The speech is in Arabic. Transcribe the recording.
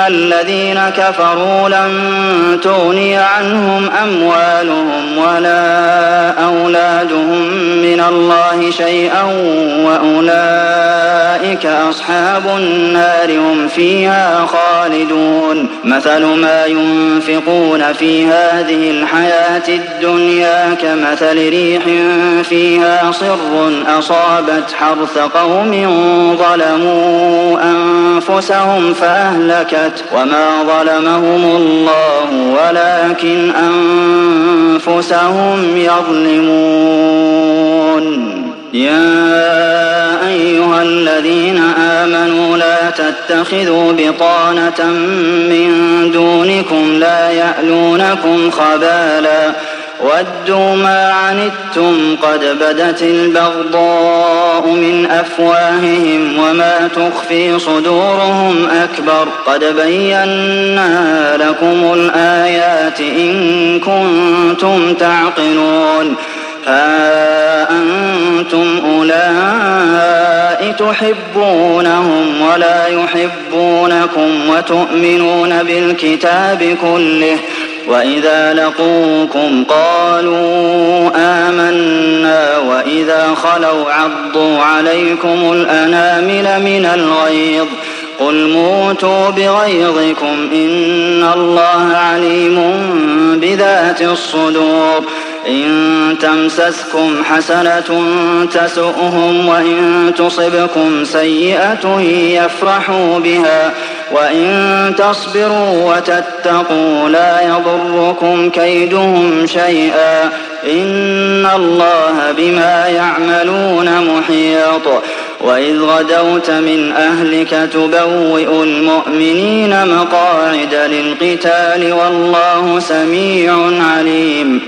الذين كفروا لن تغني عنهم أموالهم ولا أولادهم من الله شيئا وأولئك أصحاب النار هم فيها خالدون مثل ما ينفقون في هذه الحياة الدنيا كمثل ريح فيها صر أصابت حرث قوم ظلموا أنفسهم فأهلكت وما ظلمهم الله ولكن أنفسهم يظلمون يا أيها الذين آمنوا لا تتخذوا بطانة من دونكم لا يألونكم خبالا ودوا ما عنتم قد بدت البغضاء من أفواههم وما تخفي صدورهم أكبر قد بينا لكم الآيات إن كنتم تعقلون ها أنتم أولئك تحبونهم ولا يحبونكم وتؤمنون بالكتاب كله وإذا لقوكم قالوا آمنا وإذا خلوا عضوا عليكم الأنامل من الغيظ قل موتوا بغيظكم إن الله عليم بذات الصدور إن تمسسكم حسنة تسؤهم وإن تصبكم سيئة يفرحوا بها وإن تصبروا وتتقوا لا يضركم كيدهم شيئا إن الله بما يعملون محيط وإذ غدوت من أهلك تبوئ المؤمنين مقاعد للقتال والله سميع عليم